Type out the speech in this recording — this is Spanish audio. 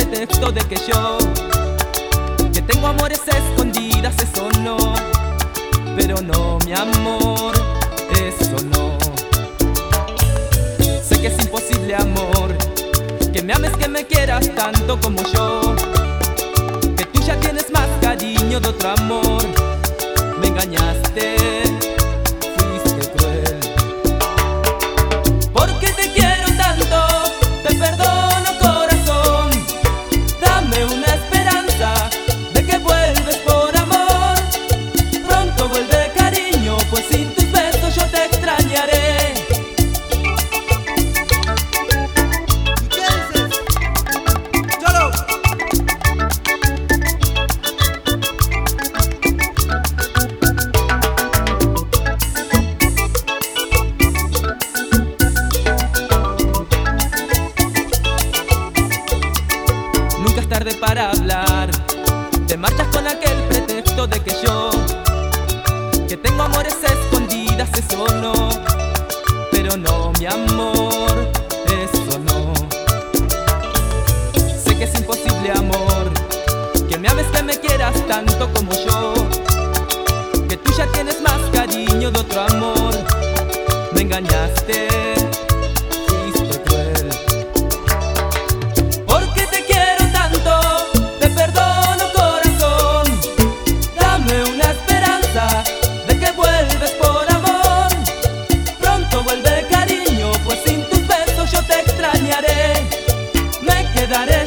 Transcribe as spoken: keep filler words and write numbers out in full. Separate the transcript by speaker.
Speaker 1: pretexto de que yo que tengo amores escondidas, eso no. Pero no, mi amor, eso no. Sé que es imposible, amor, que me ames, que me quieras tanto como yo, que tú ya tienes más cariño de otro amor. Me engañaste, fuiste cruel. Porque te quiero tanto, te perdono, corazón. Dame una esperanza de que vuelves por amor. Pronto vuelve, cariño, pues sin tus besos yo te extrañaré.
Speaker 2: ¿Qué dices? ¡Cholo!
Speaker 1: Nunca es tarde para hablar. Te marchas con aquel pretexto de que yo que tengo amores escondidas, eso no. Pero no, mi amor, eso no. Sé que es imposible, amor, que me ames, que me quieras tanto como yo, que tú ya tienes más cariño de otro amor. Me engañaste, fuiste cruel. Porque te quiero tanto, te perdono, corazón. Dame una esperanza de que vuelves por amor. Pronto vuelve, cariño, pues sin tus besos yo te extrañaré. Me quedaré